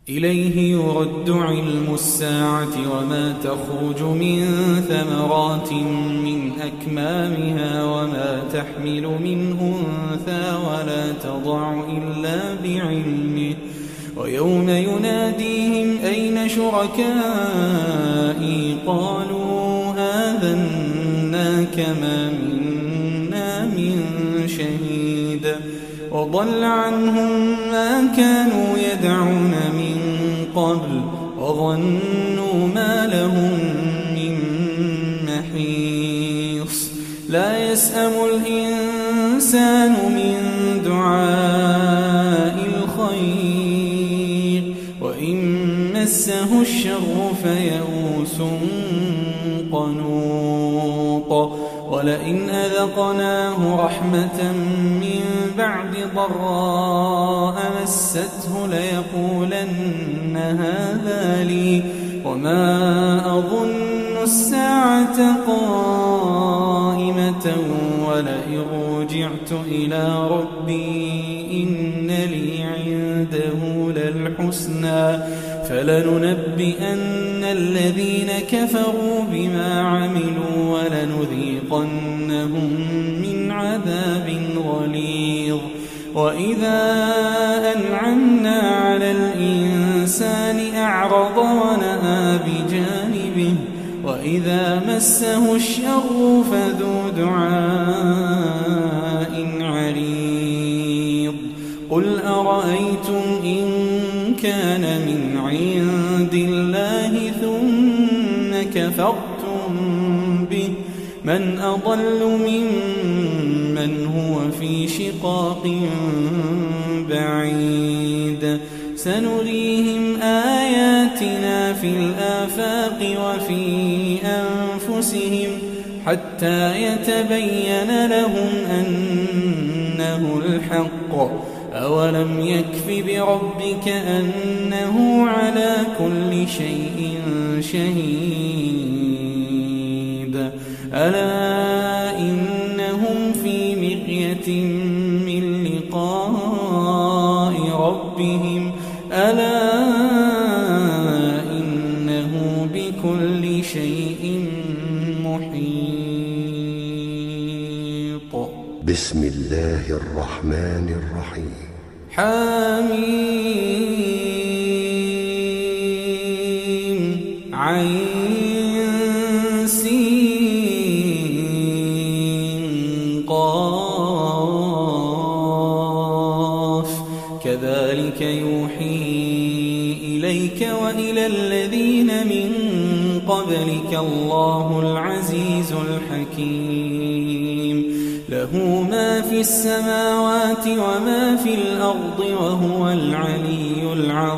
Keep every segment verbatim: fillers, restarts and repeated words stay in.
إليه يرد علم الساعة وما تخرج من ثمرات من أكمامها وما تحمل من أنثى ولا تضع إلا بعلمه ويوم يناديهم أين شركائي قالوا آذناك ما منا من شهيد وضل عنهم ما كانوا يدعون من قبل وظنوا ما لهم من محيص لا يسأم الإنسان من دعاء الخير وإن مسه الشر فيئوس قنوط ولئن أذقناه رحمة من بعد ضراء مسته ليقولن هذا لي وما أظن الساعة قائمة ولئن رجعت إلى ربي إن لي عنده للحسنى فلننبئن الذين كفروا بما عملوا ولنذيقنهم من عذاب غليظ وإذا أنعمنا على الإنسان أعرض ونأى بجانبه وإذا مسه الشر فذو دعاء عريض قل أرأيتم إن كان من عند الله ثم كفرتم به من أضل ممن هو في شقاق بعيد سنريهم آياتنا في الآفاق وفي أنفسهم حتى يتبين لهم أنه الحق أولم يكف بربك أنه على كل شيء شهيد ألا إنهم في مرية من لقاء ربهم ألا إنه بكل شيء محيط. بسم الله الرحمن الرحيم. حميم عين سين قاف كذلك يوحي إليك وإلى الذين من قبلك الله العزيز الحكيم له ما في السماوات وما في الأرض وهو العلي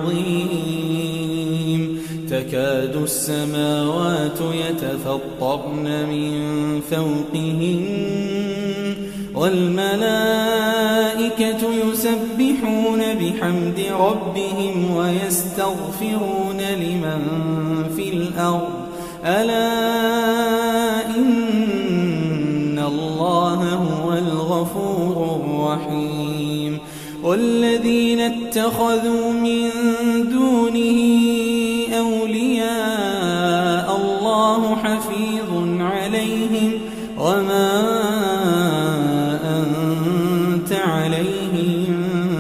العظيم تكاد السماوات يتفطرن من فوقهن والملائكة يسبحون بحمد ربهم ويستغفرون لمن في الأرض ألا إن الله هو الغفور الرحيم والذين اتخذوا من دونه أولياء الله حفيظ عليهم وما أنت عليهم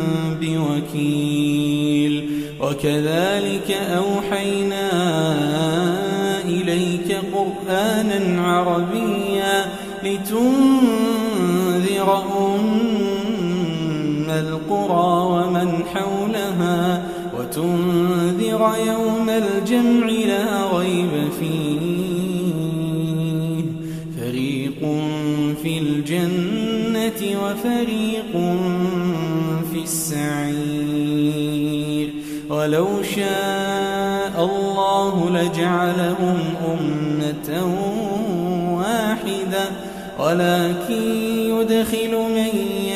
بوكيل وكذلك أوحينا إليك قرآنا عربيا لتنذر أم القرى ومن حولها وتنذر يوم الجمع لا ريب فيه فريق في الجنة وفريق في السعير ولو شاء الله لجعلهم أمة واحدة ولكن يدخل من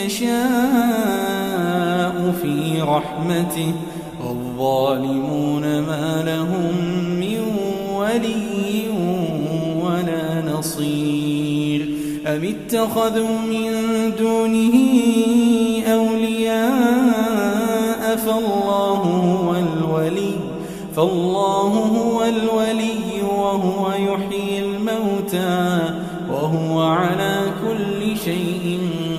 يشاء في رحمته والظالمون ما لهم من ولي ولا نصير أم اتخذوا من دونه أولياء فالله هو الولي فالله هو الولي وهو يحيي الموتى وهو على كل شيء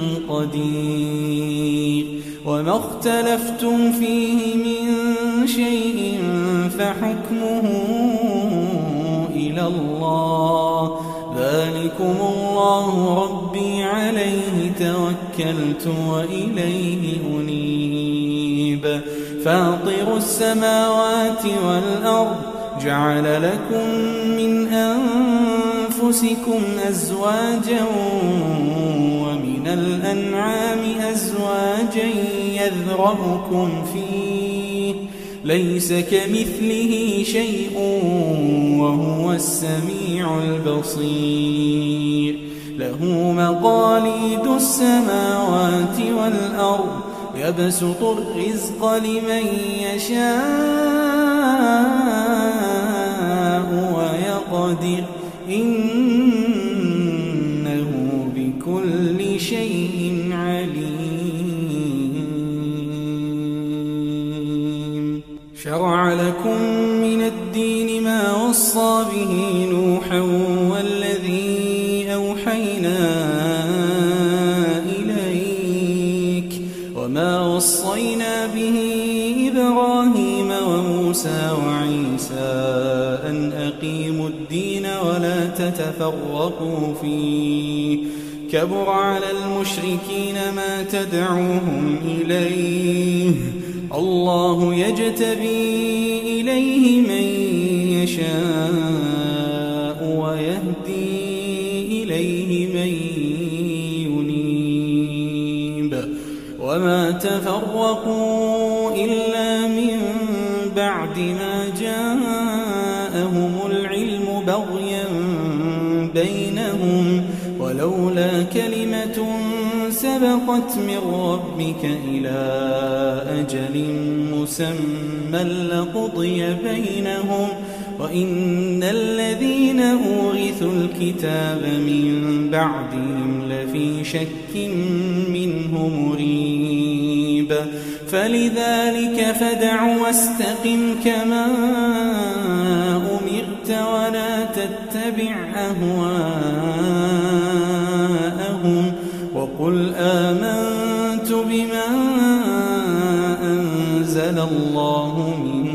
قدير. وما اختلفتم فيه من شيء فحكمه إلى الله، ذلكم الله ربي عليه توكلت وإليه أنيب. فاطر السماوات والأرض جعل لكم من أنفسكم أزواجا ومن الأنعام أزواجا يذرأكم فيه ليس كمثله شيء وهو السميع البصير. له مقاليد السماوات والأرض يبسط الرزق لمن يشاء ويقدر إنه بكل شيء عليم. شرع لكم من الدين ما وصى به نوحا والذي أوحينا إليك وما وصينا به إبراهيم وموسى وعيسى أن أقيموا الدين ولا تتفرقوا فيه كبر على المشركين ما تدعوهم إليه الله يجتبي إليه من يشاء ويهدي إليه من ينيب. وما تفرقوا إلا من بعد ما جاءهم العلم بغيا بينهم ولولا كلمة سبقت من ربك إلى أجل مسمى لقضي بينهم وإن الذين أورثوا الكتاب من بعدهم لفي شك منه مريب. فلذلك فادع واستقم كما أمرت ولا تتبع أهواءهم وقل آمنت بما أنزل الله من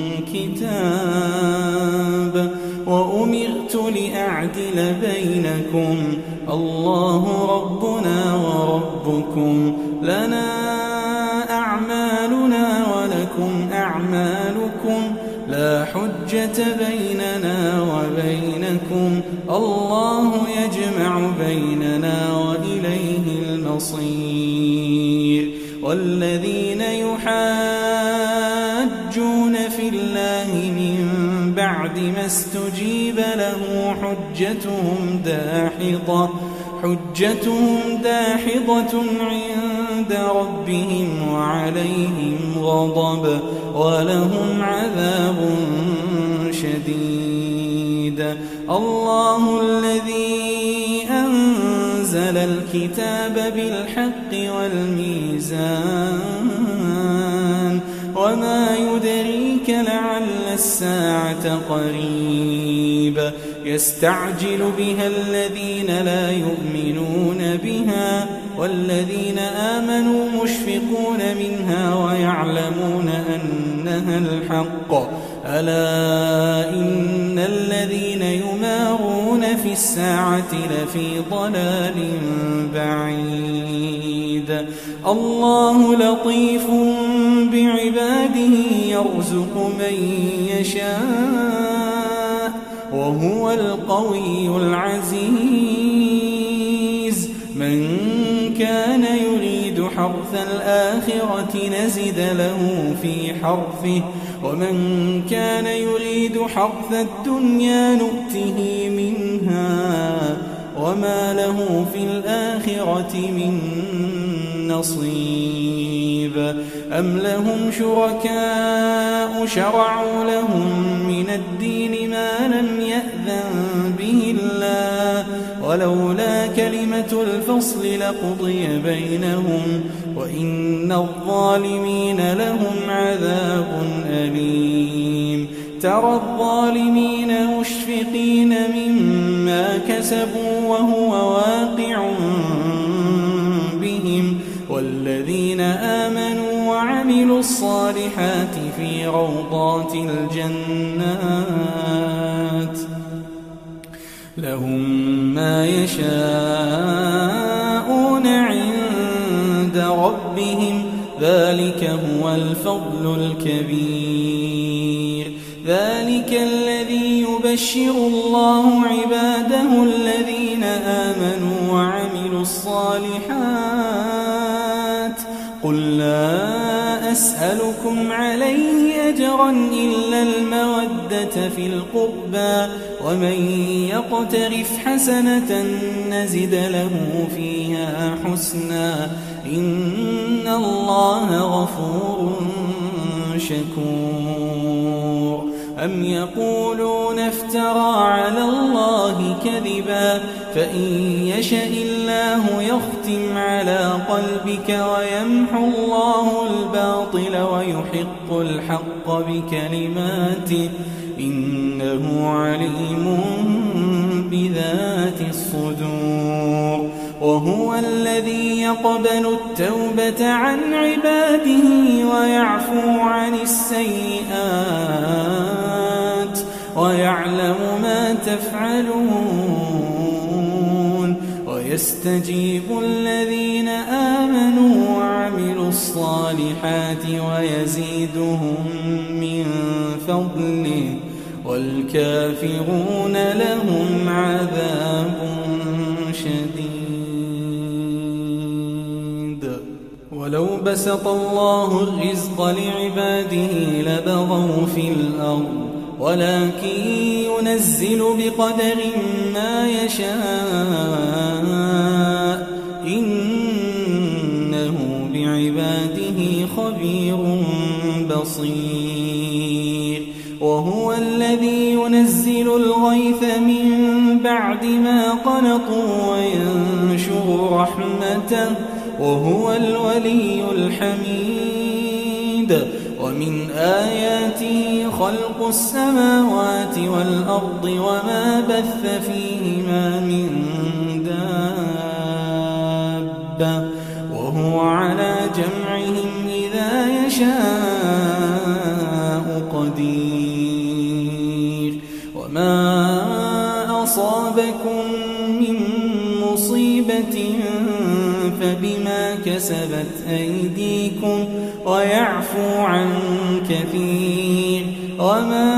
كتاب وأمرت لأعدل بينكم الله ربنا وربكم لنا أعمالنا ولكم أعمالكم لا حجة بيننا وبينكم الله يجمع بيننا وإليه المصير. والذين يحاجون في الله من بعد ما استجيب له حجتهم داحضة حجتهم داحضة عند ربهم وعليهم غضب ولهم عذاب شديد. الله الذي أنزل الكتاب بالحق والميزان وما يدريك لعل الساعة قريب يستعجل بها الذين لا يؤمنون بها والذين آمنوا مشفقون منها ويعلمون أنها الحق ألا إن الذين يمارون في الساعة لفي ضلال بعيد. الله لطيف بعباده يرزق من يشاء وهو القوي العزيز. من كان يريد حرث الآخرة نزد له في حرثه ومن كان يريد حرث الدنيا نؤته منها وما له في الآخرة من نصيب. أم لهم شركاء شرعوا لهم من الدين ما لم يأذن به الله ولولا كلمة الفصل لقضي بينهم وإن الظالمين لهم عذاب أليم. ترى الظالمين مشفقين مما كسبوا وهو واقع بهم والذين آمنوا وعملوا الصالحات في روضات الجنات لهم ما يشاءون عند ربهم ذلك هو الفضل الكبير ذلك الذي يبشر الله عباده الذين آمنوا وعملوا الصالحات قل لا أسألكم عليه أجرا إلا المودة في القربى ومن يقترف حسنة نزد له فيها حسنا إن الله غفور شكور أم يقولون افترى على الله كذبا فإن يشأ الله يختم على قلبك ويمحو الله الباطل ويحق الحق بكلماته إنه عليم بذات الصدور وهو الذي يقبل التوبة عن عباده ويعفو عن السيئات ويعلم ما تفعلون ويستجيب الذين آمنوا وعملوا الصالحات ويزيدهم من فضله والكافرون لهم عذاب شديد ولو بسط الله الرزق لعباده لبغوا في الأرض ولكن ينزل بقدر ما يشاء إنه بعباده خبير بصير وهو الذي ينزل الغيث من بعد ما قنطوا وينشر رحمته وهو الولي الحميد ومن آياته خلق السماوات والأرض وما بث فيهما من دابة وهو على جمعهم إذا يشاء قدير وما أصابكم من مصيبة فبما كسبت أيديكم ويعفو عن كثير وما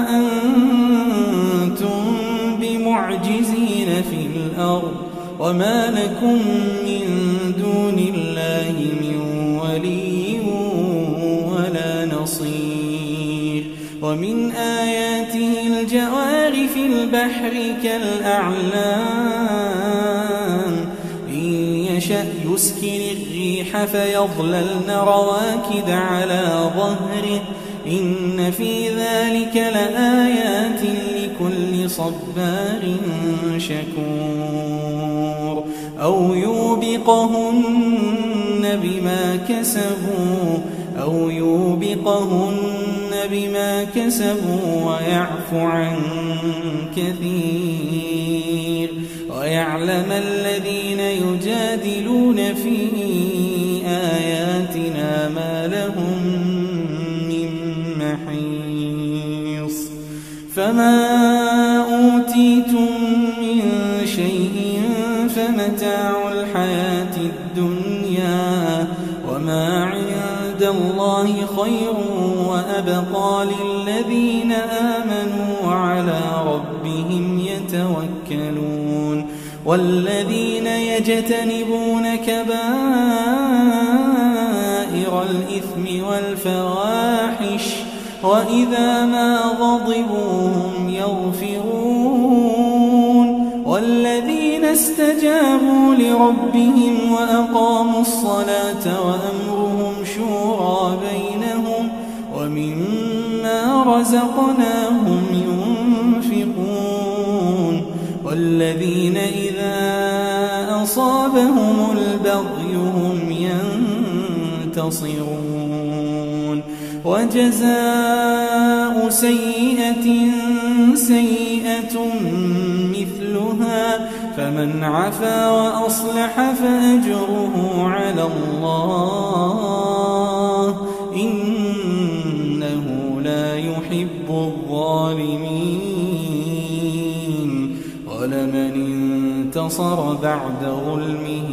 أنتم بمعجزين في الأرض وما لكم من دون الله من ولي ولا نصير ومن آياته الجوار في البحر كالأعلام يشأ يسكن الريح فيظللن رواكد على ظهره إن في ذلك لآيات لكل صبار شكور أو يوبقهن بما كسبوا أو يوبقهن بما كسبوا ويعفو عن كثير ويعلم الذين يجادلون في آياتنا ما لهم من محيص فما أوتيتم من شيء فمتاع الحياة الدنيا وما عند الله خير وأبقى للذين آمنوا وعلى ربهم يتوكلون والذين يجتنبون كبائر الإثم والفواحش وإذا ما غضبوا هم يغفرون والذين استجابوا لربهم وأقاموا الصلاة وأمرهم شورى بينهم ومما رزقناهم ينفقون والذين إذا أصابهم البغي هم ينتصرون وجزاؤهم جزاء سيئة سيئة مثلها فمن عفا وأصلح فأجره على الله إنه لا يحب الظالمين ولمن انتصر بعد ظلمه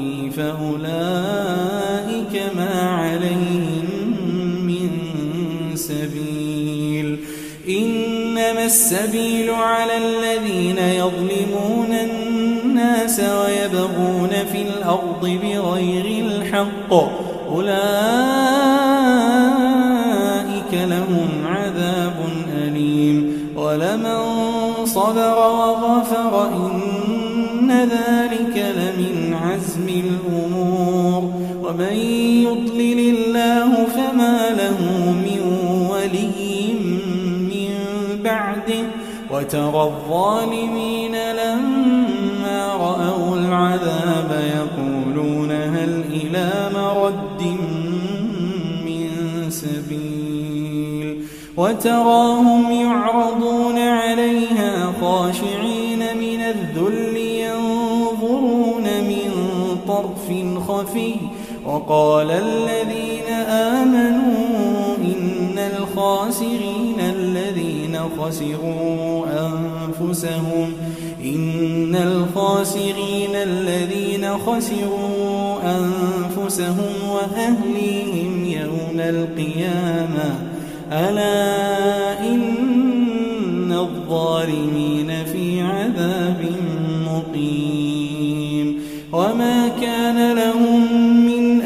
فأولئك ما عليهم من سبيل إنما السبيل على الذين يظلمون الناس ويبغون في الأرض بغير الحق أولئك لهم عذاب أليم ولمن صبر وغفر إن ذلك لمن عزم الأمور ومن يضلل الله فما له من ولي من بعده وترى الظالمين لما رأوا العذاب يقولون هل إلى مرد من سبيل وتراهم يعرضون عليها خاشعين من الذل ينظرون من طرف خفي وقال الذين آمنوا إن الخاسرين الذين خسروا أنفسهم إن الخاسرين الذين خسروا أنفسهم وأهليهم يوم القيامة ألا إن الظالمين في عذاب مقيم وما كان لهم من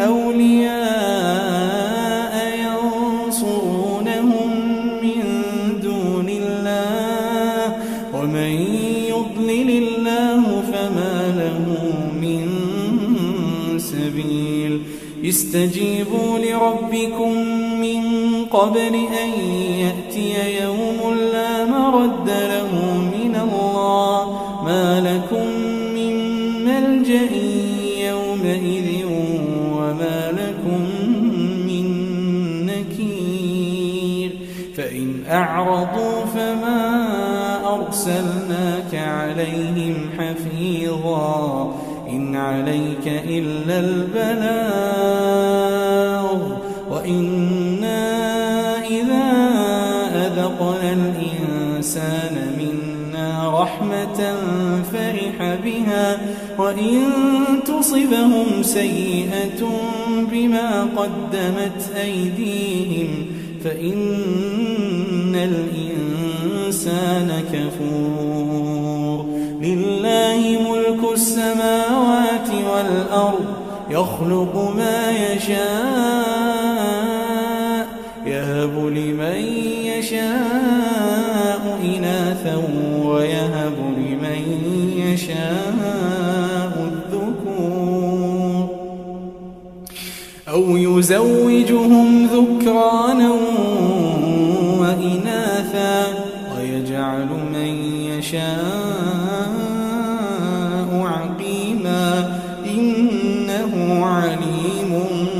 أولياء ينصرونهم من دون الله ومن يضلل الله فما له من سبيل استجيبوا لربكم من قبل أن يأتي يوم لا مرد له من الله ما لكم من ملجأ يومئذ وما لكم من نكير فإن أعرضوا فما أرسلناك عليهم حفيظا إن عليك إلا البلاغ وإنا إذا أذقنا الإنسان منا رحمة فرح بها وإن تصبهم سيئة بما قدمت أيديهم فإن الإنسان كفور لله ملك السماوات والأرض يخلق ما يشاء يهب لمن يشاء إناثا ويهب لمن يشاء الذكور أو يزوجهم ذكرانا وإناثا ويجعل من يشاء عقيما إنه عليم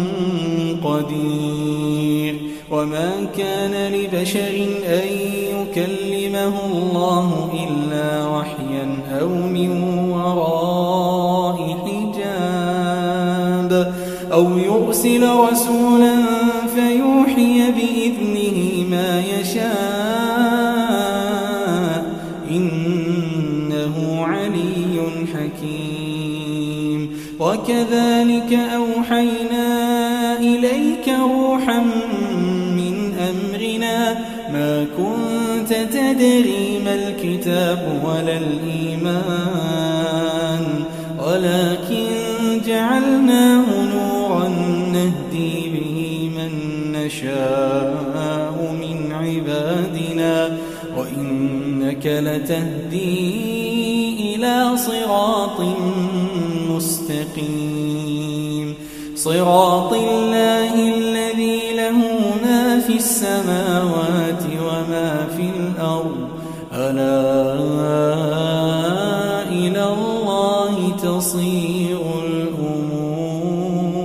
قدير وما كان لبشر أن يكلمه الله إلا وحيا أو من وراء حجاب أو يرسل رسولا فيوحي بإذنه ما يشاء إنه علي حكيم وكذلك أوحينا إليك روحا من أمرنا ما كنت تدري ما الكتاب ولا الإيمان ولكن جعلناه نورا نهدي به من نشاء من عبادنا وإنك لتهدي إلى صراط مستقيم صراط الله الذي له ما في السماوات وما في الأرض ألا إلى الله تصير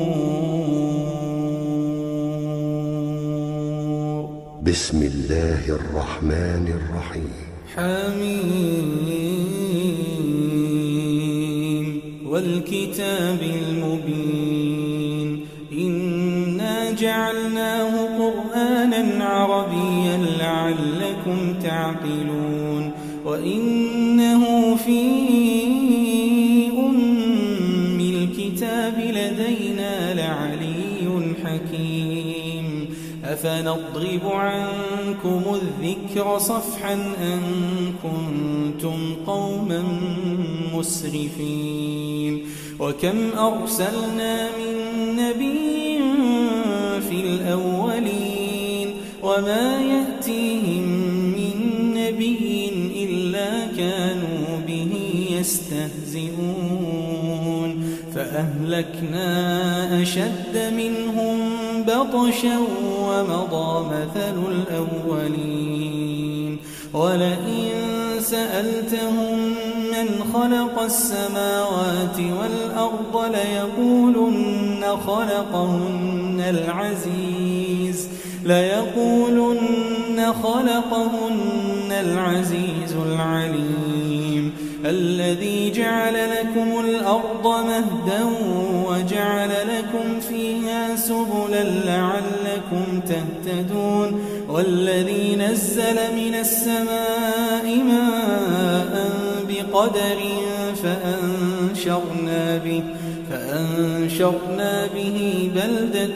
الأمور بسم الله الرحمن الرحيم حميم والكتاب المبين إنا جعلناه قرآنا عربيا لعلكم تعقلون وإنه في أم الكتاب لدينا لعلي حكيم أفنضرب عنكم الذكر صفحا أن كنتم قوما مسرفين وكم أرسلنا من نبي في الأولين وما يأتيهم من نبي إلا كانوا به يستهزئون فأهلكنا أشد منهم بطشا ومضى مثل الأولين ولئن سألتهم من خلق السماوات والأرض ليقولن خلقهن العزيز ليقولن خلقهن العزيز العليم الذي جعل لكم الأرض مهدا وجعل لكم فيها سبلا لعلكم تهتدون والذي نزل من السماء ماء بقدر فأنشرنا به, فأنشرنا به بلدة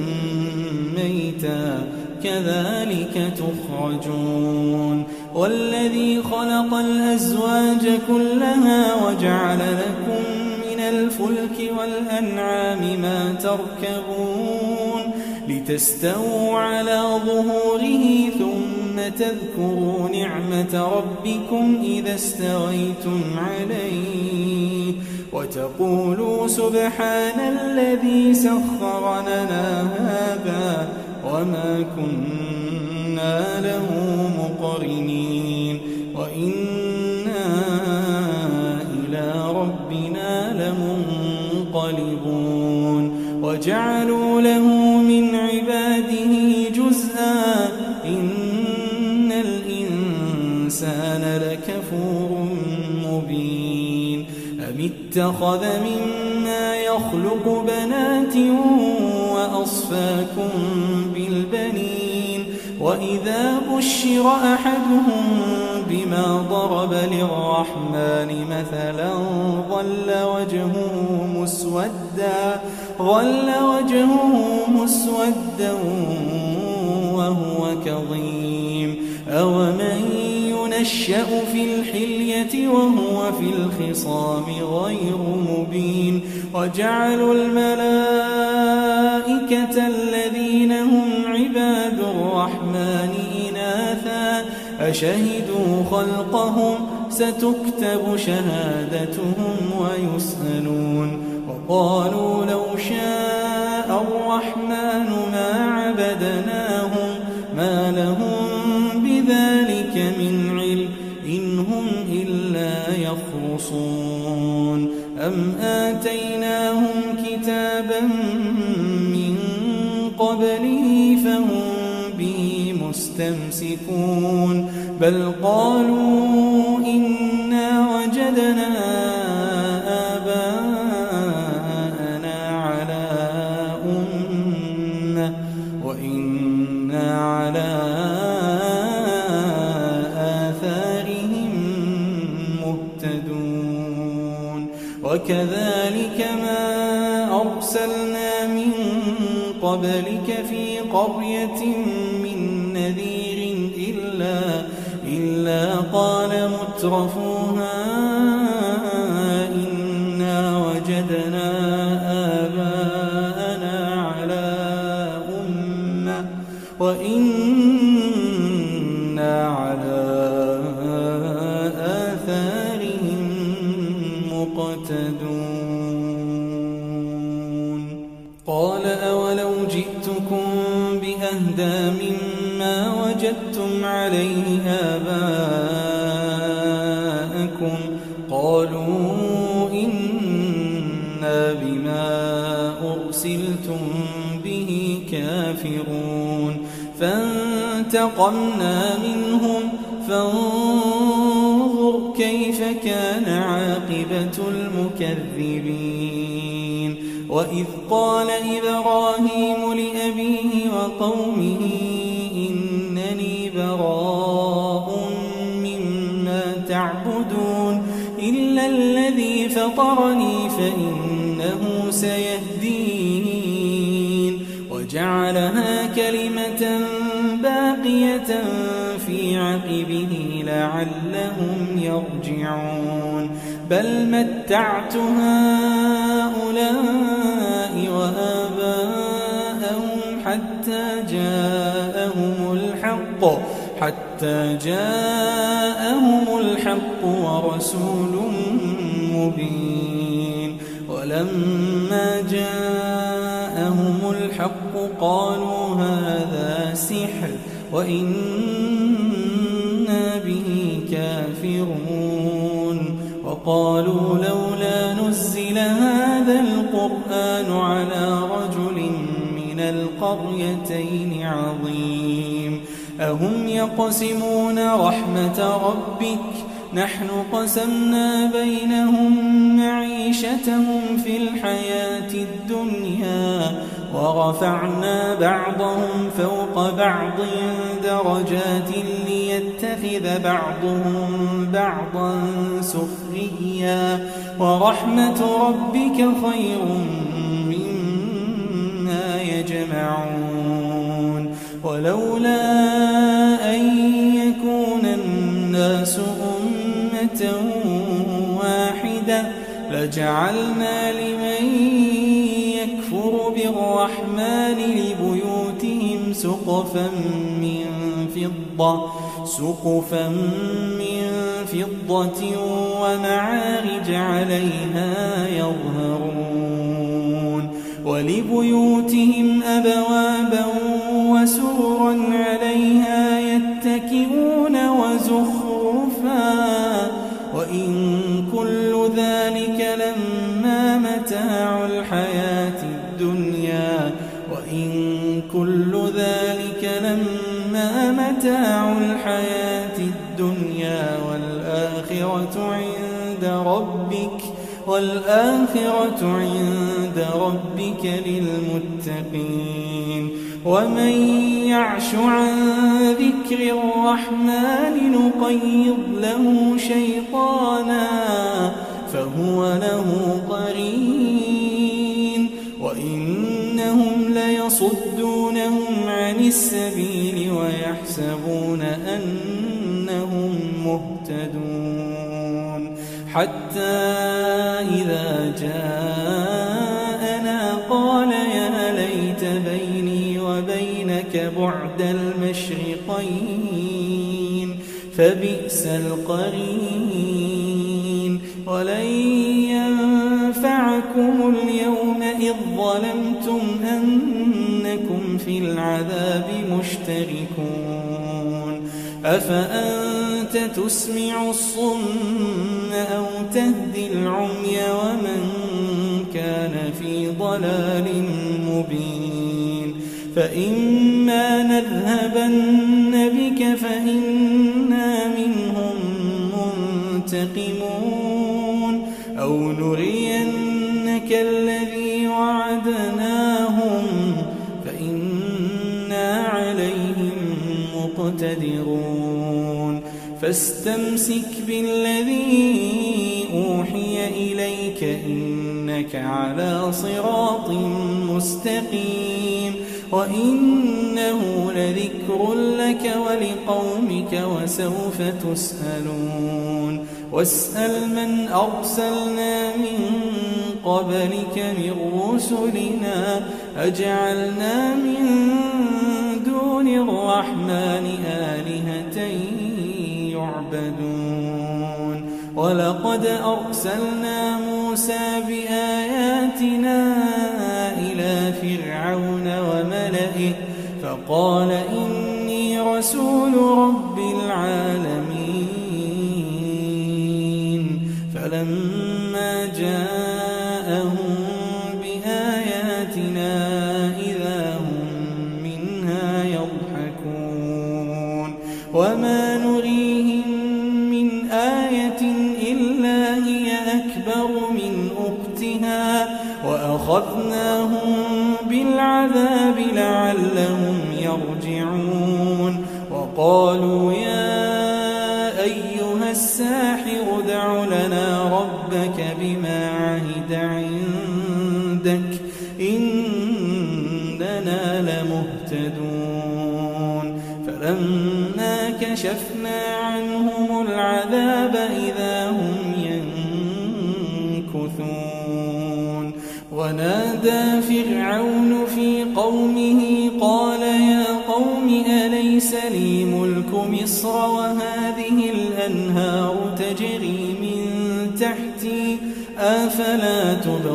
ميتا كذلك تخرجون والذي خلق الأزواج كلها وجعل لكم من الفلك والأنعام ما تركبون لتستووا على ظهوره ثم تذكروا نعمة ربكم إذا استويتم عليه وتقولوا سبحان الذي سخر لنا هذا وما كنا له مقرنين وإنا إلى ربنا لمنقلبون وجعلوا له من عباده جزءا إن الإنسان لكفور مبين أم اتخذ مما يخلق بنات وأصفاكم بالبنين وإذا بشر أحدهم بما ضرب للرحمن مثلا ظل وجهه مسودا ظل وجهه مسودا وهو كظيم أومن ينشأ في الحلية وهو في الخصام غير مبين وجعلوا الملائكة الذين هم عباد الرحمن إناثا أشهدوا خلقهم ستكتب شهادتهم ويسألون وقالوا لو شاء الرحمن ما عبدناهم ما لهم بذلك من علم إن هم إلا يخرصون أم آتيناهم كتابا من قبله فهم به مستمسكون بل قالوا إنا وجدنا آباءنا على أمة وإنا على آثارهم مهتدون وكذلك ما أرسلنا من قبلك في قرية من نذير إلا, إلا قال مترفوها إنا وجدنا آباءنا على أمة وإنا على آثارهم مقتدون قال أولو جئتكم بأهدى مما وجدتم عليه آباءكم قالوا إنا بما أرسلتم به كافرون فانتظروا فانتقمنا منهم فانظر كيف كان عاقبة المكذبين وإذ قال إبراهيم لأبيه وقومه إنني براء مما تعبدون إلا الذي فطرني فإنه سيهدين وجعلها كلمة باقية في عقبه لعلهم يرجعون بل متعت هؤلاء وآباءهم حتى جاءهم الحق حتى جاءهم الحق ورسول مبين ولما جاءهم الحق قالوا هذا سحر وإنا به كافرون وقالوا لولا نزل هذا القرآن على رجل من القريتين عظيم أهم يقسمون رحمة ربك نحن قسمنا بينهم معيشتهم في الحياة الدنيا ورفعنا بعضهم فوق بعض درجات ليتخذ بعضهم بعضا سخريا ورحمة ربك خير مما يجمعون ولولا أن يكون الناس أمة واحدة لجعلنا لمن يكفر بالرحمن لبيوتهم سقفا من فضة سقفا من فضة ومعارج عليها يظهرون ولبيوتهم أبوابا وسررا عليها يتكئون وزخرفا وإن كل ذلك لما متاع الحياة الدنيا وإن كل ذلك لما متاع الحياة الدنيا والآخرة عند ربك والآخرة عند ربك للمتقين ومن يعش عن ذكر الرحمن نقيض له شيطانا فهو له قرين وإنهم ليصدونهم عن السبيل ويحسبون أنهم مهتدون حتى إذا جاءنا قال يا ليت بيني وبينك بعد المشرقين فبئس القرين ولن ينفعكم اليوم إذ ظلمتم أنكم في العذاب مشتركون أفأنت تسمع الصم أو تهدي العمي ومن كان في ضلال مبين فإما نذهبن بك فإنا منهم منتقمون أو نرينك الذي وعدناهم فإنا عليهم مقتدرون فاستمسك بالذي أوحي إليك إنك على صراط مستقيم وإنه لذكر لك ولقومك وسوف تسألون واسأل من أرسلنا من قبلك من رسلنا أجعلنا من دون الرحمن آلهة يعبدون ولقد أرسلنا موسى بآياتنا إلى فرعون وملئه فقال إني رسول رب العالمين فلما جاءهم بآياتنا إذا هم منها يضحكون وما نريهم من آية إلا هي أكبر من أختها وأخذناهم بالعذاب لعلهم يرجعون وقالوا يا أيها الساحر ادع لنا ربك بما عهد عندك إننا لمهتدون فلما كشفنا عنهم العذاب إذا هم ينكثون ونادى فرعون في قومه قال يا قوم أليس لي ملك مصر وهذه الأنهار تجري من تحتي أفلا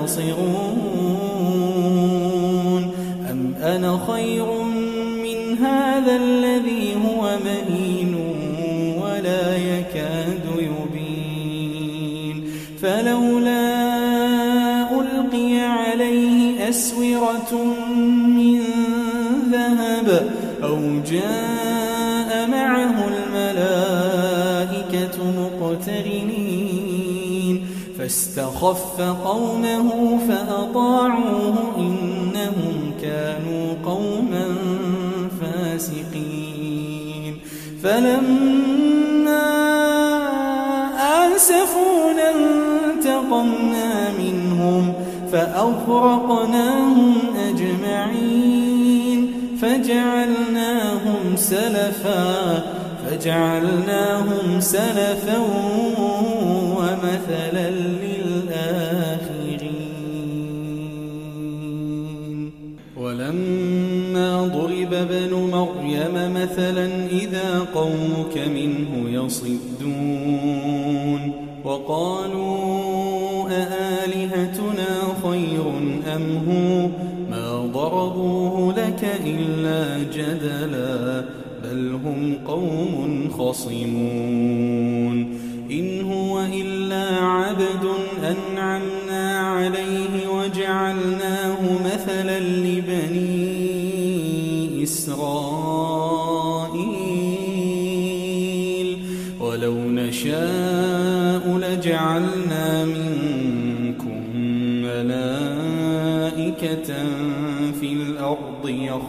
تبصرون أم أنا خير من هذا الذي هو مهين ولا يكاد يبين فلولا ألقي عليه أسورة من ذهب أو جاء معه الملائكة مقترنين فاستخف قومه فأطاعوه إنهم كانوا قوما فاسقين فلما آسفونا انتقمنا منهم فأغرقناهم أجمعين فجعلناهم سلفا فجعلناهم سلفا ومثلا للآخرين ولما ضرب ابن مريم مثلا إذا قومك منه يصدون وقالوا أآلهتنا خير أم هو ما ضربوه لك إلا جدلا بل هم قوم خصمون إن هو إلا عبد أنعمنا عليه وجعلناه مثلا لبني إسرائيل ولو نشاء لجعلنا منكم ملائكة في الأرض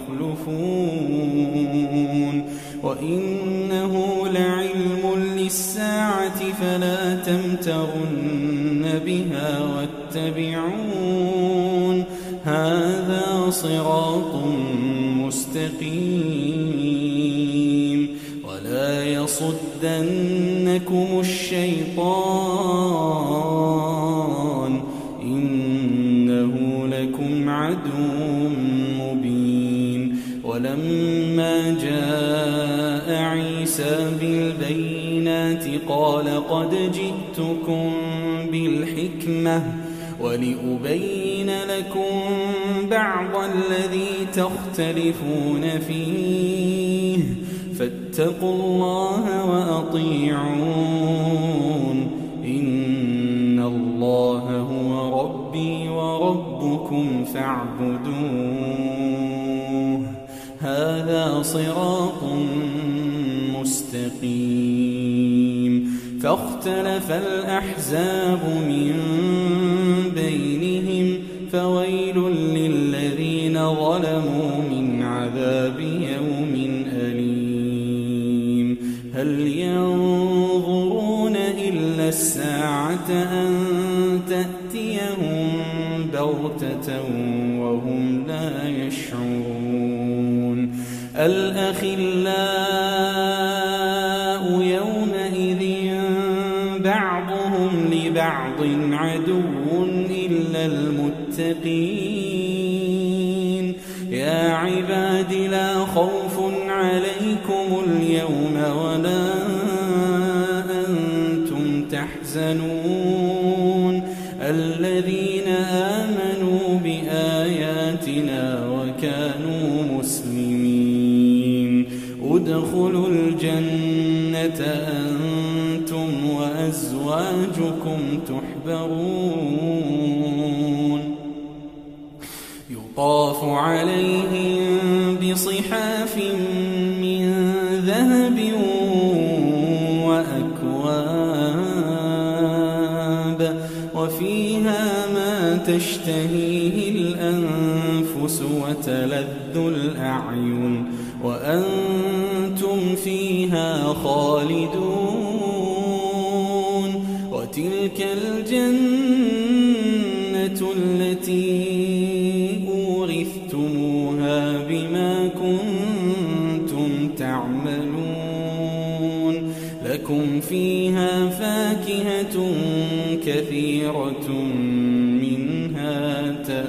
يخلفون وإنه لعلم للساعة فلا تمترن بها واتبعون هذا صراط مستقيم ولا يصدنكم الشيطان إنه لكم عدو مبين ولما جاء عيسى بالبينات قال قد جئتكم بالحكمة ولأبين لكم بعض الذي تختلفون فيه فاتقوا الله وأطيعون إن الله هو ربي وربكم فاعبدوه هذا صراط مستقيم فاختلف الأحزاب من بينهم فويل للذين ظلموا من عذاب يوم أليم هل ينظرون إلا الساعة أن تأتيهم بغتة وهم لا يشعرون الأخلاء يومئذ بعضهم لبعض عدو إلا المتقين يا عباد لا خوف عليكم اليوم ولا أنتم تحزنون الذين آمنوا بآياتنا وكانوا مسلمين ادخلوا الجنة أنتم وأزواجكم تحبرون يطاف عليهم بصحاف من ذهب وفيها ما تشتهيه الأنفس وتلذ الأعين وأنتم فيها خالدون وتلك الجنة التي أورثتموها بما كنتم تعملون لكم فيها فاكهة كثيرة منها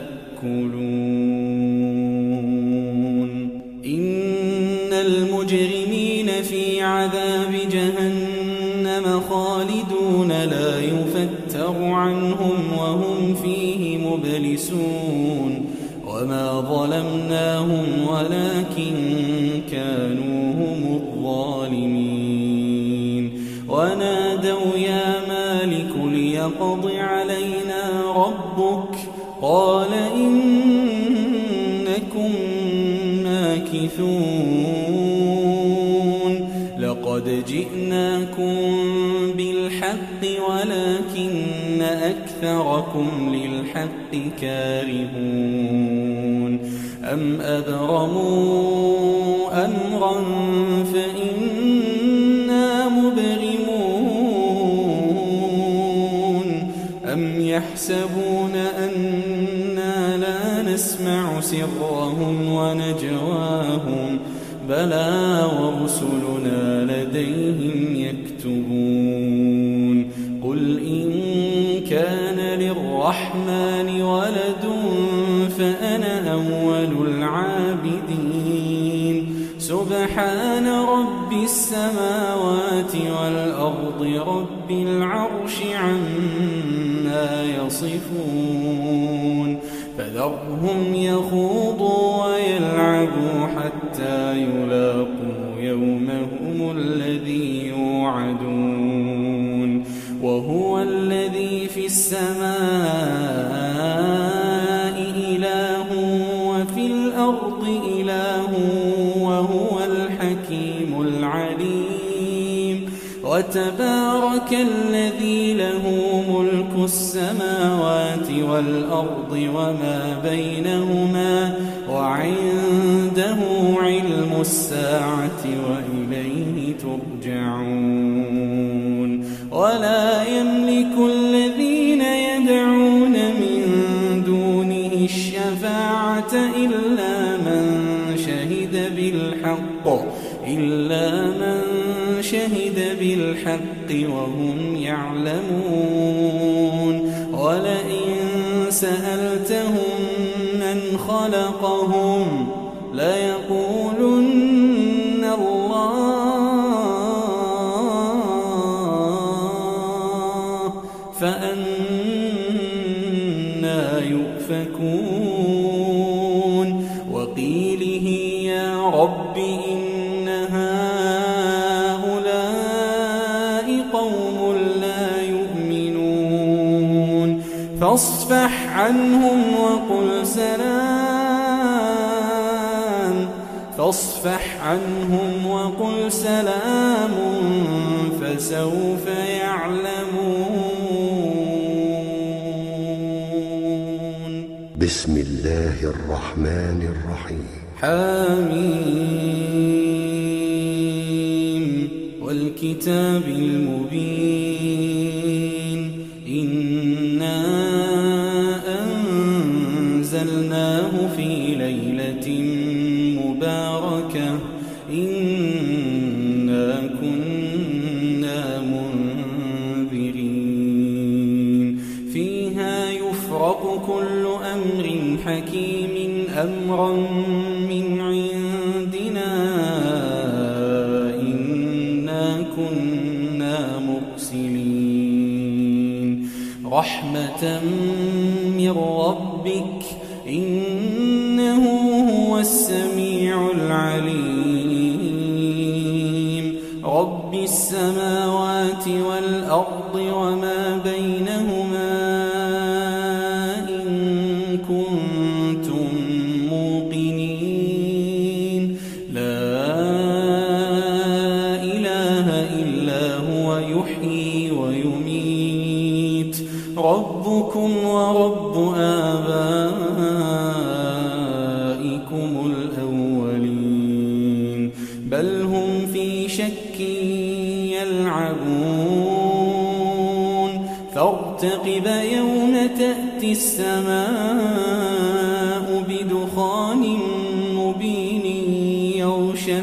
تأكلون إن المجرمين في عذاب جهنم خالدون لا يفتر عنهم وهم فيه مبلسون وما ظلمناهم ولكن كانوا هم الظالمين ونادوا يا مالك ليقض علينا ربك قال إنكم ماكثون لقد جئناكم بالحق ولكن أكثركم للحق كارهون أم أبرموا أمرا فإنا مبرمون أم يحسبون أنا لا نسمع سرهم ونجواهم بلى ورسلنا لديهم يكتبون قل إن كان للرحمن ولد فأنا أول العابدين سبحان رب السماوات والأرض رب العرش عما يصفون فذرهم يخوضوا ويلعبوا حتى يلاقوا يومهم الذي يوعدون وهو الذي في السماء إله وفي الأرض إله وهو الحكيم العليم وتبارك الذي له ملك السماوات والأرض وما بينهما وعنده علم الساعة وإليه ترجعون ولا يملك الذين يدعون من دونه الشفاعة إلا من شهد بالحق إلا من شهد بالحق وهم يعلمون ولئن سألتهم من خلقهم ليقولن الله فأنى يؤفكون وقيله يا رب إن هؤلاء قوم لا يؤمنون فاصفح عنهم وقل سلام فاصفح عنهم وقل سلام فسوف يعلمون بسم الله الرحمن الرحيم حميم والكتاب المبين إنا أنزلناه في ليلة مباركة إنا كنا منذرين فيها يفرق كل أمر حكيم أمرا من عندنا إنا كنا مرسلين رحمة من ربك إنه هو السميع العليم رب السماوات والأرض وما بينهما إن كنتم موقنين لا إله إلا هو يحيي ويميت ربكم ورب آبائكم الأولين بل هم في شك يلعبون فارتقب يوم تأتي السماء بدخان مبين يغشى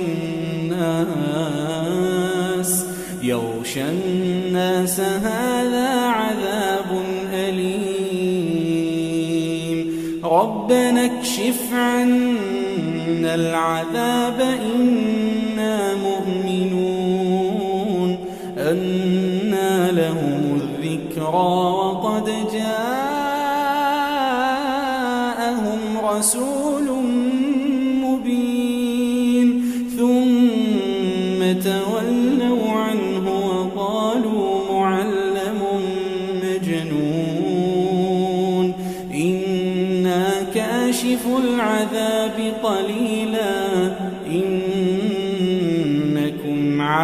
الناس يغشى الناس هذا عذاب أليم ربنا اكشف عنا العذاب إنا مؤمنون أنى لهم الذكرى وقد جاءهم رسول مبين ثم تولوا عنه وقالوا معلم مجنون إنا كاشف العذاب قليلا إنكم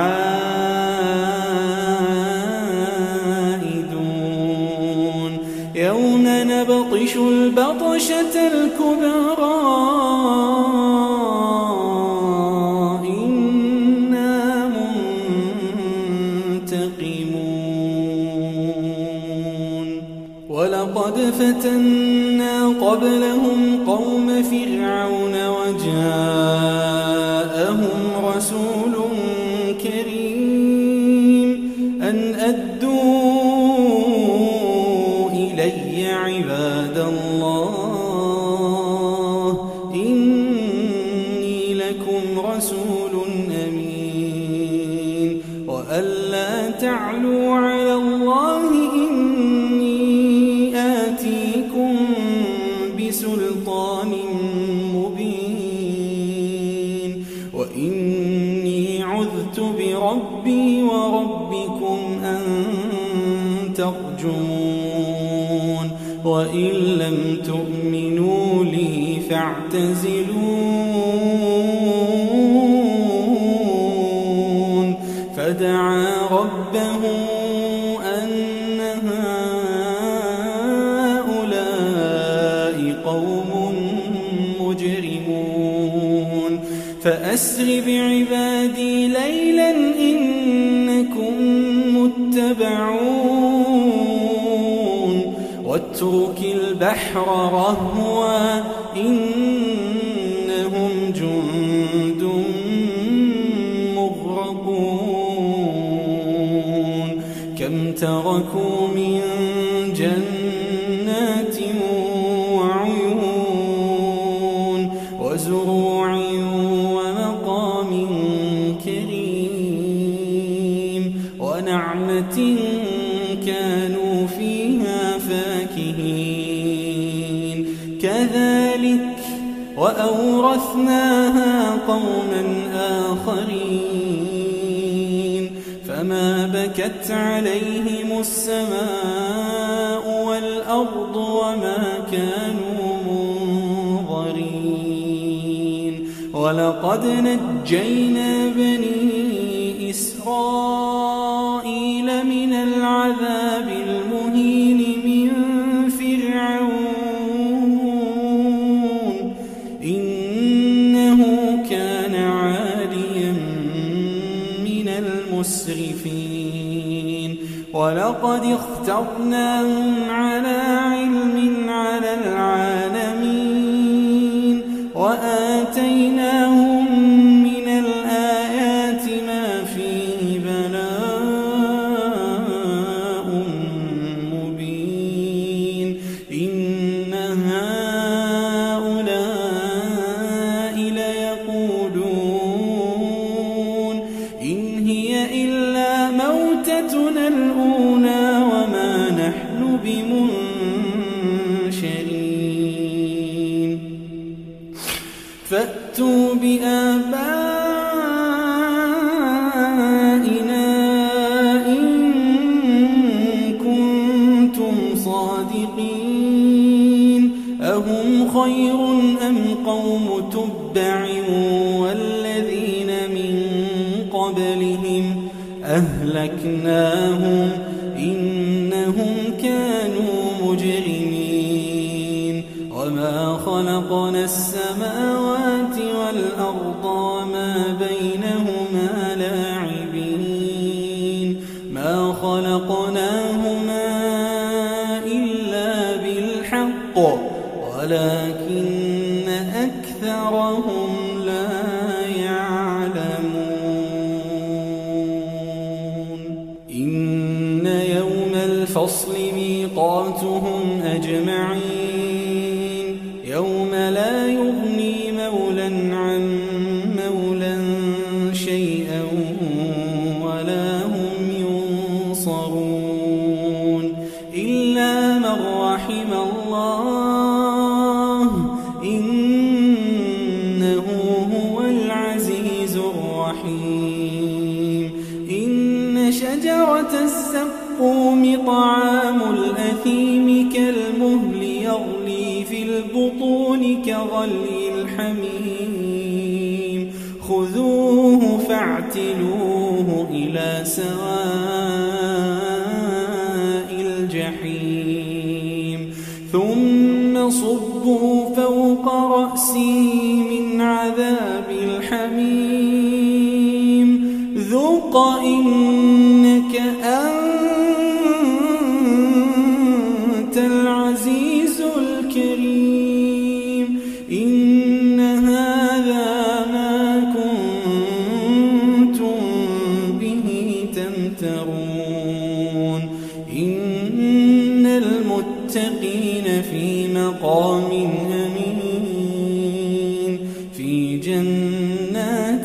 عائدون يوم نبطش البطشة الكبرى إنا منتقمون ولقد فتنا قبلهم قوم فرعون وجاءهم رسول كريم أن أدوا إلي عباد الله إني لكم رسول أمين وألا تعلوا على الله إني آتيكم بسلطان مبين وإني عذت بربي وربكم أن ترجمون وإن لم تؤمنوا لي فاعتزلون فدعا ربه أن هؤلاء قوم مجرمون فأسر بعبادي ليلا إنكم متبعون واترك البحر رهوا إنهم جند مغرقون كم تركوا من جنات وعيون وزروع ومقام كريم ونعمة كانوا فيها فاكهين كذلك وأورثناها قوما آخرين فما بكت عليهم السماء والأرض وما كانوا منظرين ولقد نجينا بني إسرائيل من العذاب المهين من فرعون إنه كان عاليا من المسرفين ولقد اخترناهم على علم على العالمين وآتيناهم من الآيات ما فيه بلاء مبين إن هؤلاء ليقولون إن هي إلا موتتنا الأولى وما نحن بمنشرين فأتوا بآبائنا إن كنتم صادقين أهم خير أم قوم تبع والذين من قبلهم أهل أهلكناهم إنهم كانوا مجرمين وما خلقنا السماوات والأرض وما بينهما لاعبين ما خلقناهما إلا بالحق ولكن أكثرهم لا يعلمون إن يوم الفصل ميقاتهم أجمعين يوم لا يغني مولى عن مولى شيئا ولا هم ينصرون إلا من رحم الله إنه هو العزيز الرحيم إن شجرة الزقوم طعام الأثيم كالمهل يغلي في البطون كغلي الحميم خذوه فاعتلوه إلى سواء الجحيم ثم صبوا فوق رأسه من عذاب الحميم ذق إنك أنت العزيز الكريم إن هذا ما كنتم به تمترون إن المتقين في مقام أمين في جنات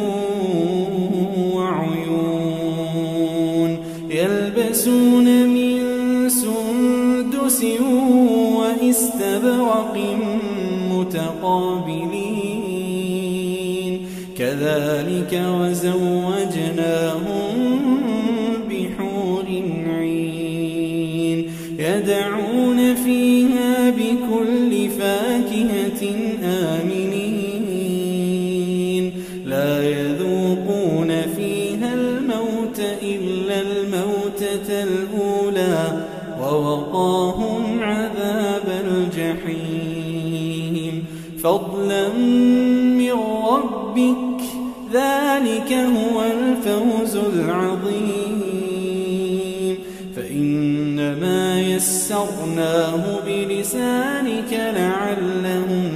وعيون يلبسون من سندس وإستبرق متقابلين كذلك وزوجناهم بحور عين يدعون فيها بكل فاكهة آمنين لا يذوقون فيها الموت إلا الموتة الأولى ووقاهم عذاب الجحيم فضلا من ربك ذلك هو الفوز العظيم فإنما يسرناه بلسانك لعلهم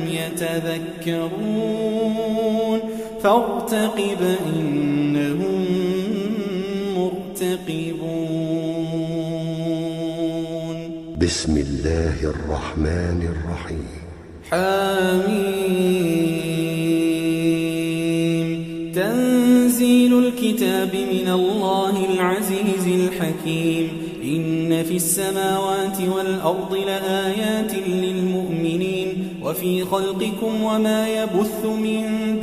يتذكرون فارتقب إنهم مرتقبون بسم الله الرحمن الرحيم حميم تنزيل الكتاب من الله العزيز الحكيم إن في السماوات والأرض لآيات للمؤمنين وفي خلقكم وما يبث من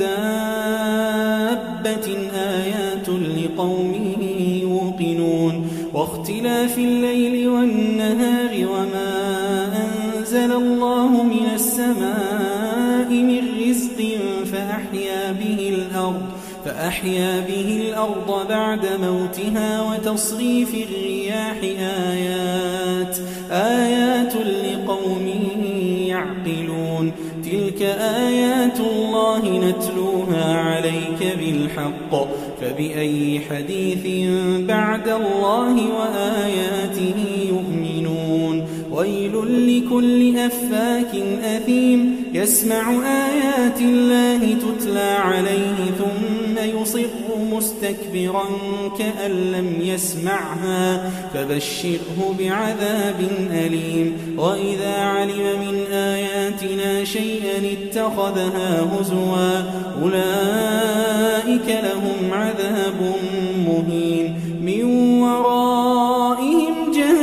دابة آيات لقوم يوقنون واختلاف الليل والنهار وما أنزل الله من السماء من رزق فأحيا به الأرض فأحيا به الأرض بعد موتها وتصريف الرياح آيات آيات لقوم يعقلون تلك آيات الله نتلوها عليك بالحق فبأي حديث بعد الله وآياته يؤمنون ويل لكل أفاك أثيم يسمع آيات الله تتلى عليه ثم يصر مستكبرا كأن لم يسمعها فبشره بعذاب أليم وإذا علم من آياتنا شيئا اتخذها هزوا أولئك لهم عذاب مهين من ورائهم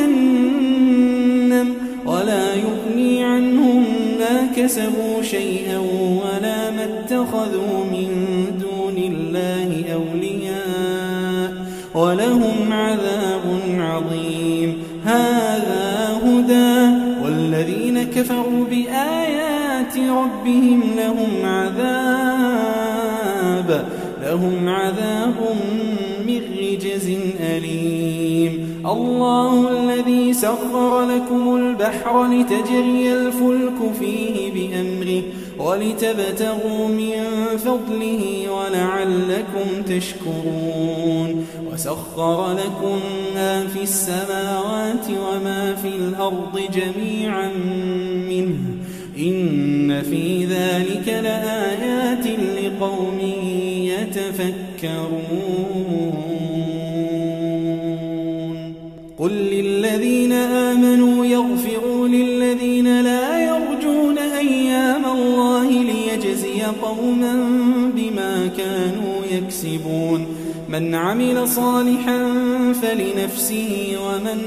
جهنم ولا يغني عنهم ما كسبوا شيئا ولا ما اتخذوا من دون الله أولياء ولهم عذاب عظيم هذا هدى والذين كفروا بآيات ربهم لهم عذاب لهم عذاب من رجز أليم الله الذي سخر لكم البحر لتجري الفلك فيه بأمره ولتبتغوا من فضله ولعلكم تشكرون وسخر لكم ما في السماوات وما في الأرض جميعا منه إن في ذلك لآيات لقوم يتفكرون قل للذين آمنوا يغفروا للذين لا يرجون أيام الله ليجزي قوما بما كانوا يكسبون من عمل صالحا فلنفسه ومن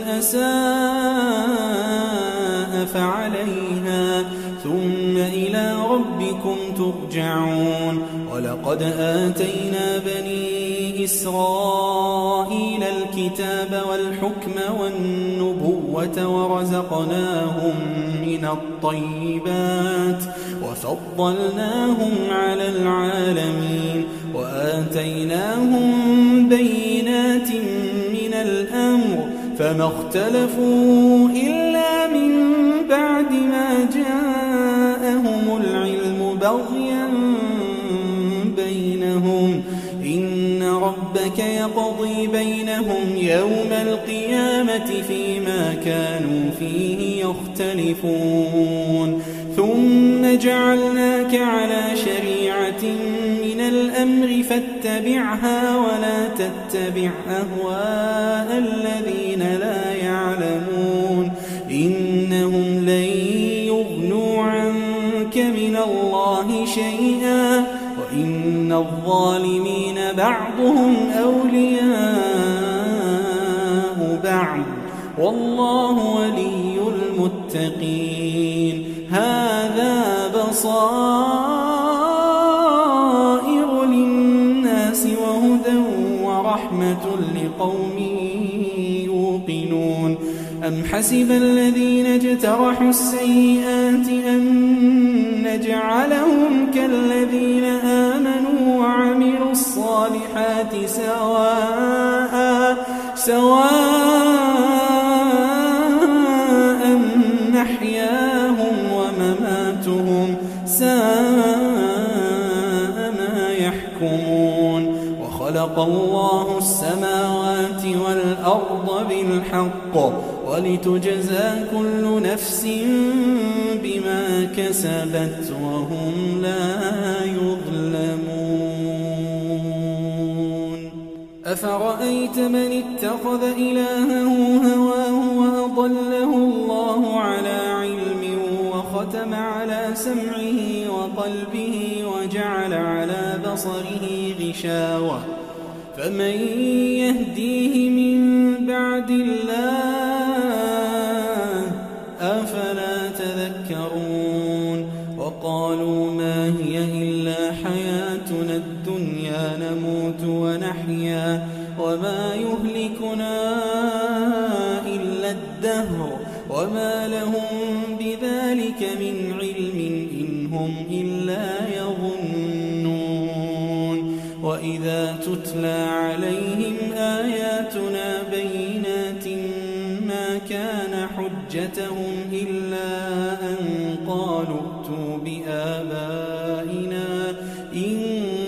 أساء فعليها ثم إلى ربكم ترجعون ولقد آتينا بني إسرائيل الكتاب والحكم والنبوة ورزقناهم من الطيبات وفضلناهم على العالمين وآتيناهم بينات من الأمر فما اختلفوا إلا من بعد ما جاءهم العلم بغيا بينهم إن ربك يقضي بينهم يوم القيامة فيما كانوا فيه يختلفون ثم جعلناك على شريعة من الأمر فاتبعها ولا تتبع أهواء الذين لا يعلمون إنهم لن يغنوا عنك من الله شيئا وإن الظالمين بعضهم أولياء بعض والله ولي المتقين هذا بصائر للناس وهدى ورحمة لقوم يوقنون أم حسب الذين اجترحوا السيئات أن نجعلهم كالذين آمنوا وعملوا الصالحات سواء سواء محياهم ومماتهم ساء ما يحكمون وخلق الله السماوات والأرض بالحق ولتجزى كل نفس بما كسبت وهم لا يظلمون أفرأيت من اتخذ إلهه هواه وأضله الله على علم وختم على سمعه وقلبه وجعل على بصره غشاوة فمن يهديه من بعد الله أفلا تذكرون وقالوا ما هي إلا حياتنا الدنيا نموت ونحيا وما يهلكنا إلا الدهر وما لهم بذلك من علم إن هم إلا يظنون وإذا تتلى عليهم آياتنا بينات ما كان حجتهم إلا أن قالوا ائتوا بآبائنا إن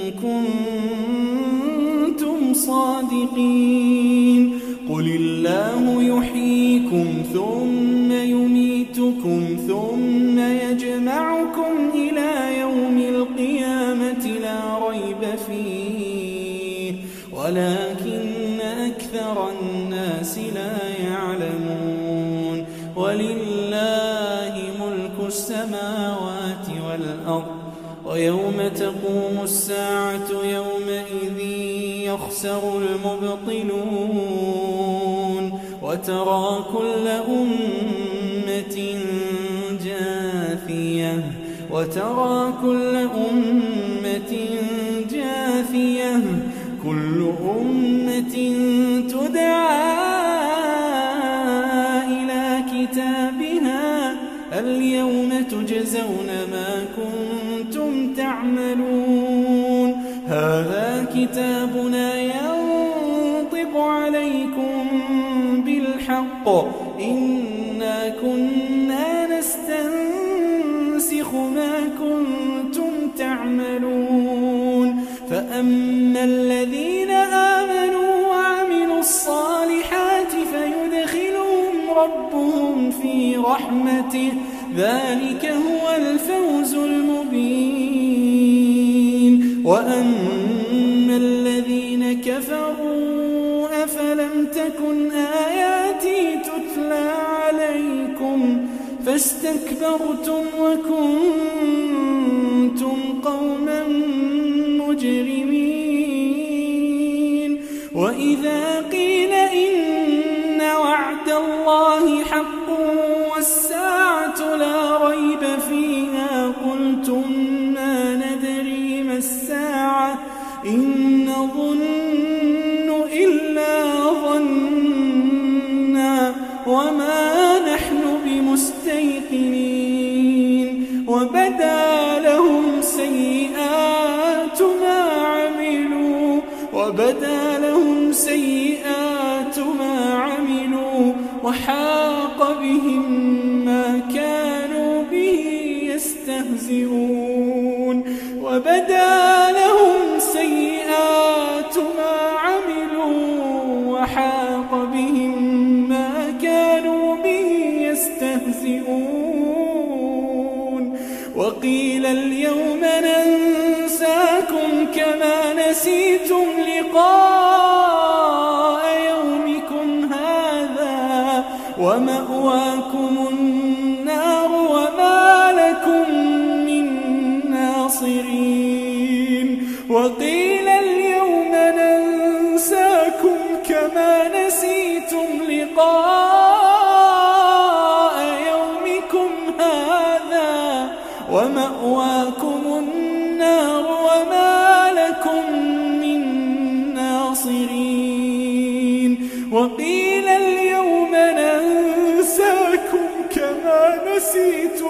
كنتم صادقين قل الله يحييكم ثم يميتكم ثم يجمعكم إلى يوم القيامة لا ريب فيه ولكن أكثر الناس لا يعلمون ولله ملك السماوات والأرض ويوم تقوم الساعة يومئذ يخسر المبطلون وترى كل أمة جاثية وترى كل أمة جاثية كل أمة تدعى إلى كتابها اليوم تجزون ما كنتم تعملون هذا كتابنا ينطق عليكم بالحق إنا كنا نستنسخ ما كنتم تعملون فأما الذين آمنوا وعملوا الصالحات فيدخلهم ربهم في رحمته ذلك هو الفوز المبين وأما الذين كفروا أفلم تكن آياتي تتلى عليكم فاستكبرتم وكنتم قوما مجرمين وإذا قيل إن وعد الله حق والساعة لا ريب فيها قلتم ما ندري ما الساعة إن نظن إلا ظنا وما نحن بمستيقنين وبدا لهم سيئات ما عملوا وبدا لهم سيئات ما عملوا وحاق بهم ما كانوا به يستهزئون وبدا لهم سيئات ما عملوا وحاق بهم ما كانوا به يستهزئون وقيل اليوم ننساكم كما نسيتم لقاء يومكم هذا ومأواكم النار وما لكم من ناصرين وقيل اليوم ننساكم كما نسيتم لقاء يومكم هذا ومأواكم النار وما لكم من ناصرين وقيل اليوم ننساكم كما نسيتم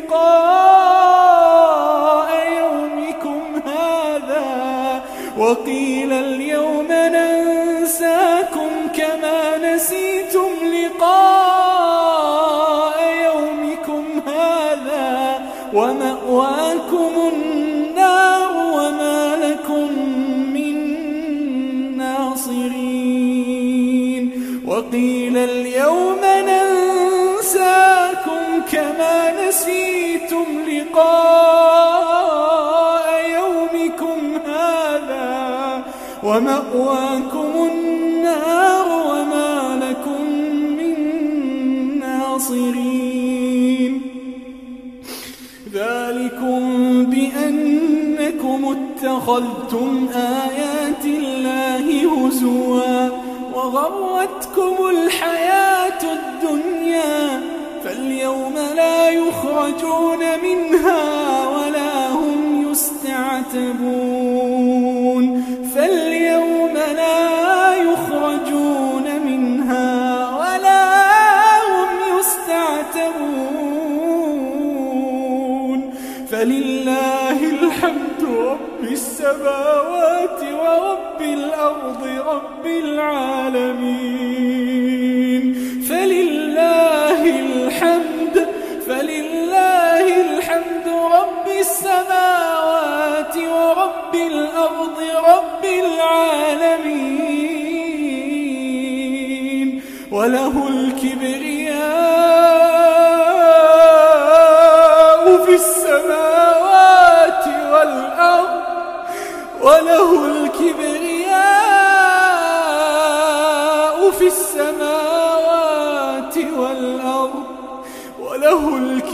لقاء يومكم هذا وقيل اليوم ننساكم كما نسيتم لقاء يومكم هذا ومأواكم النار وما لكم من ناصرين وقيل اليوم ننساكم كما نسيتم لقاء يومكم هذا ومأواكم النار وما لكم من ناصرين ذلكم بأنكم اتخذتم آيات الله هزوا وغرتكم الحياة الدنيا فاليوم لا يخرجون منها ولا هم يستعتبون فاليوم لا يخرجون منها ولا هم يستعتبون فلله الحمد رب السماوات ورب الأرض رب العالمين فلله الحمد فلله الحمد رب السماوات ورب الأرض رب العالمين وله الكبرياء في السماوات والأرض وله الكبرياء في السماوات والأرض وله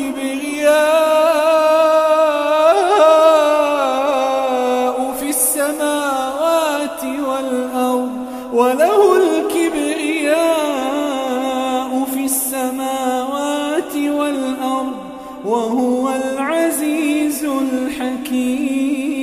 الكبرياء في السماوات والأرض وله الكبرياء في السماوات والأرض وهو العزيز الحكيم